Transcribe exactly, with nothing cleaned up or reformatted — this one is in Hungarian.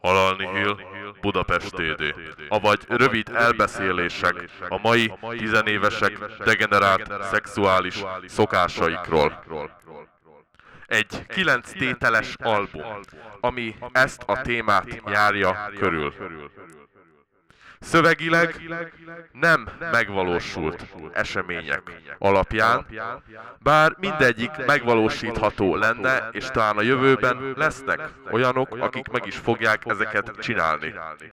Halalnihil, Budapest té dé. Avagy rövid elbeszélések a mai tizenévesek degenerált szexuális szokásaikról. Egy kilenc tételes album, ami ezt a témát járja körül. Szövegileg nem megvalósult események alapján, bár mindegyik megvalósítható lenne, és talán a jövőben lesznek olyanok, akik meg is fogják ezeket csinálni.